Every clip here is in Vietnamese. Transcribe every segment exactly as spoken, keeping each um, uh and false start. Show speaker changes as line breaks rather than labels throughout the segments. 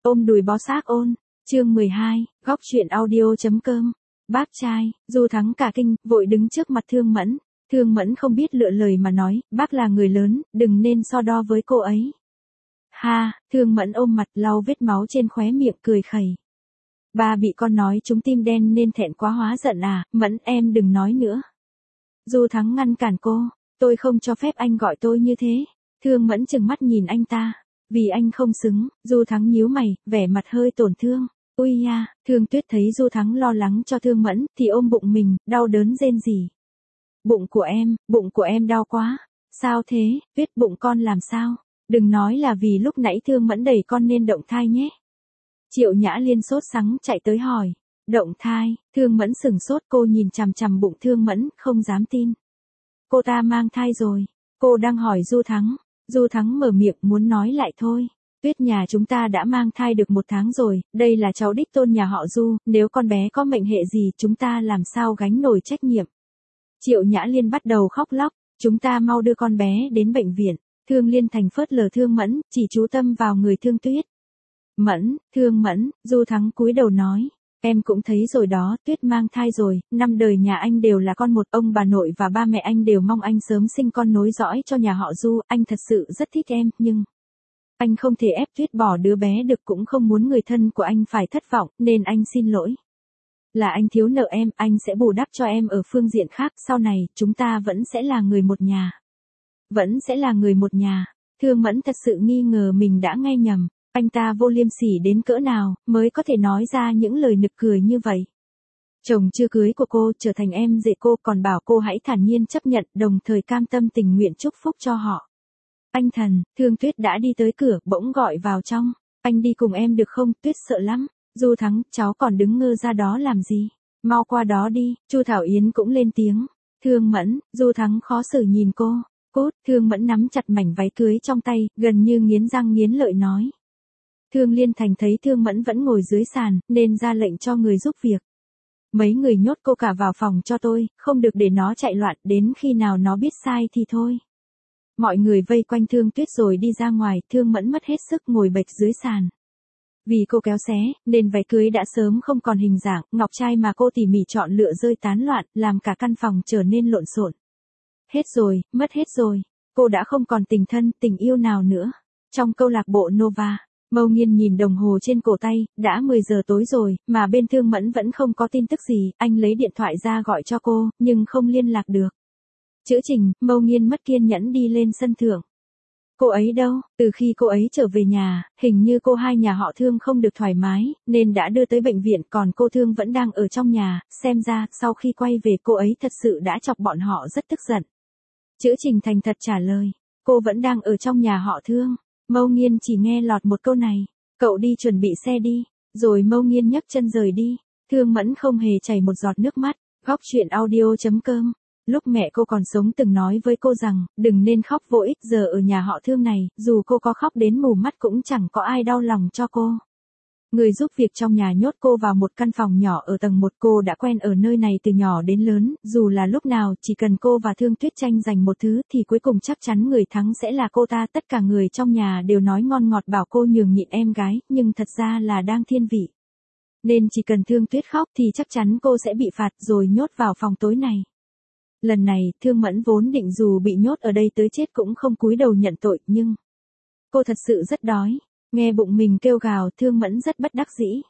Ôm đùi bó xác ôn, chương mười hai, góc chuyện audio.com. Bác trai, Du Thắng cả kinh, vội đứng trước mặt Thương Mẫn. Thương Mẫn không biết lựa lời mà nói, bác là người lớn, đừng nên so đo với cô ấy. Ha, Thương Mẫn ôm mặt lau vết máu trên khóe miệng cười khẩy. Ba bị con nói chúng tim đen nên thẹn quá hóa giận à, Mẫn em đừng nói nữa. Du Thắng ngăn cản cô, tôi không cho phép anh gọi tôi như thế. Thương Mẫn trừng mắt nhìn anh ta. Vì anh không xứng, Du Thắng nhíu mày, vẻ mặt hơi tổn thương. Ui ya, Thương Tuyết thấy Du Thắng lo lắng cho Thương Mẫn, thì ôm bụng mình, đau đớn rên rỉ. Bụng của em, bụng của em đau quá. Sao thế, Tuyết bụng con làm sao? Đừng nói là vì lúc nãy Thương Mẫn đẩy con nên động thai nhé. Triệu Nhã Liên sốt sắng chạy tới hỏi. Động thai, Thương Mẫn sửng sốt, cô nhìn chằm chằm bụng Thương Mẫn, không dám tin. Cô ta mang thai rồi. Cô đang hỏi Du Thắng. Du Thắng mở miệng muốn nói lại thôi. Tuyết nhà chúng ta đã mang thai được một tháng rồi, đây là cháu đích tôn nhà họ Du, nếu con bé có mệnh hệ gì chúng ta làm sao gánh nổi trách nhiệm. Triệu Nhã Liên bắt đầu khóc lóc, chúng ta mau đưa con bé đến bệnh viện. Thương Liên Thành phớt lờ Thương Mẫn, chỉ chú tâm vào người Thương Tuyết. Mẫn, Thương Mẫn, Du Thắng cúi đầu nói. Em cũng thấy rồi đó, Tuyết mang thai rồi, năm đời nhà anh đều là con một, ông bà nội và ba mẹ anh đều mong anh sớm sinh con nối dõi cho nhà họ Du, anh thật sự rất thích em, nhưng anh không thể ép Tuyết bỏ đứa bé được, cũng không muốn người thân của anh phải thất vọng, nên anh xin lỗi. Là anh thiếu nợ em, anh sẽ bù đắp cho em ở phương diện khác, sau này, chúng ta vẫn sẽ là người một nhà. Vẫn sẽ là người một nhà. Thương Mẫn thật sự nghi ngờ mình đã nghe nhầm. Anh ta vô liêm sỉ đến cỡ nào, mới có thể nói ra những lời nực cười như vậy. Chồng chưa cưới của cô trở thành em rể cô, còn bảo cô hãy thản nhiên chấp nhận, đồng thời cam tâm tình nguyện chúc phúc cho họ. Anh thần, Thương Tuyết đã đi tới cửa, bỗng gọi vào trong. Anh đi cùng em được không, Tuyết sợ lắm. Du Thắng, cháu còn đứng ngơ ra đó làm gì? Mau qua đó đi. Chu Thảo Yến cũng lên tiếng. Thương Mẫn, Du Thắng khó xử nhìn cô. Cút, Thương Mẫn nắm chặt mảnh váy cưới trong tay, gần như nghiến răng nghiến lợi nói. Thương Liên Thành thấy Thương Mẫn vẫn ngồi dưới sàn, nên ra lệnh cho người giúp việc. Mấy người nhốt cô cả vào phòng cho tôi, không được để nó chạy loạn, đến khi nào nó biết sai thì thôi. Mọi người vây quanh Thương Tuyết rồi đi ra ngoài, Thương Mẫn mất hết sức ngồi bệt dưới sàn. Vì cô kéo xé, nên váy cưới đã sớm không còn hình dạng, ngọc trai mà cô tỉ mỉ chọn lựa rơi tán loạn, làm cả căn phòng trở nên lộn xộn. Hết rồi, mất hết rồi. Cô đã không còn tình thân, tình yêu nào nữa. Trong câu lạc bộ Nova, Mâu Nghiên nhìn đồng hồ trên cổ tay, đã mười giờ tối rồi, mà bên Thương Mẫn vẫn không có tin tức gì, anh lấy điện thoại ra gọi cho cô, nhưng không liên lạc được. Chữ Trình, Mâu Nghiên mất kiên nhẫn đi lên sân thượng. Cô ấy đâu? Từ khi cô ấy trở về nhà, hình như cô hai nhà họ Thương không được thoải mái, nên đã đưa tới bệnh viện, còn cô Thương vẫn đang ở trong nhà, xem ra, sau khi quay về cô ấy thật sự đã chọc bọn họ rất tức giận. Chữ Trình thành thật trả lời, cô vẫn đang ở trong nhà họ Thương. Mâu Nghiên chỉ nghe lọt một câu này, cậu đi chuẩn bị xe đi, rồi Mâu Nghiên nhấc chân rời đi. Thương Mẫn không hề chảy một giọt nước mắt. Góc chuyện audio.com. Lúc mẹ cô còn sống từng nói với cô rằng, đừng nên khóc vô ích, giờ ở nhà họ Thương này, dù cô có khóc đến mù mắt cũng chẳng có ai đau lòng cho cô. Người giúp việc trong nhà nhốt cô vào một căn phòng nhỏ ở tầng một, cô đã quen ở nơi này từ nhỏ đến lớn, dù là lúc nào chỉ cần cô và Thương Tuyết tranh giành một thứ thì cuối cùng chắc chắn người thắng sẽ là cô ta. Tất cả người trong nhà đều nói ngon ngọt bảo cô nhường nhịn em gái, nhưng thật ra là đang thiên vị. Nên chỉ cần Thương Tuyết khóc thì chắc chắn cô sẽ bị phạt rồi nhốt vào phòng tối này. Lần này, Thương Mẫn vốn định dù bị nhốt ở đây tới chết cũng không cúi đầu nhận tội, nhưng cô thật sự rất đói. Nghe bụng mình kêu gào, Thương Mẫn rất bất đắc dĩ.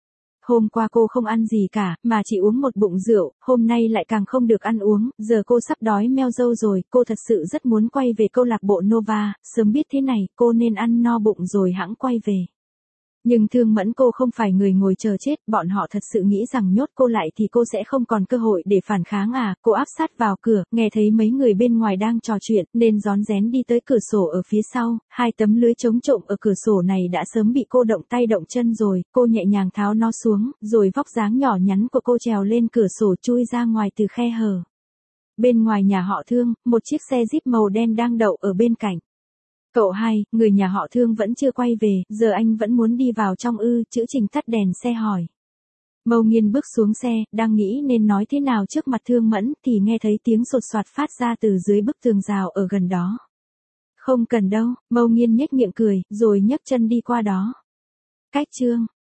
Hôm qua cô không ăn gì cả, mà chỉ uống một bụng rượu, hôm nay lại càng không được ăn uống, giờ cô sắp đói meo râu rồi, cô thật sự rất muốn quay về câu lạc bộ Nova, sớm biết thế này, cô nên ăn no bụng rồi hẵng quay về. Nhưng Thương Mẫn cô không phải người ngồi chờ chết, bọn họ thật sự nghĩ rằng nhốt cô lại thì cô sẽ không còn cơ hội để phản kháng à. Cô áp sát vào cửa, nghe thấy mấy người bên ngoài đang trò chuyện, nên rón rén đi tới cửa sổ ở phía sau, hai tấm lưới chống trộm ở cửa sổ này đã sớm bị cô động tay động chân rồi, cô nhẹ nhàng tháo nó xuống, rồi vóc dáng nhỏ nhắn của cô trèo lên cửa sổ chui ra ngoài từ khe hở. Bên ngoài nhà họ Thương, một chiếc xe Jeep màu đen đang đậu ở bên cạnh. Cậu hai, người nhà họ Thương vẫn chưa quay về, giờ anh vẫn muốn đi vào trong ư? Chữ Trình tắt đèn xe hỏi. Mâu Nghiên bước xuống xe, đang nghĩ nên nói thế nào trước mặt Thương Mẫn, thì nghe thấy tiếng sột soạt phát ra từ dưới bức tường rào ở gần đó. Không cần đâu, Mâu Nghiên nhếch miệng cười, rồi nhấc chân đi qua đó. Cách chương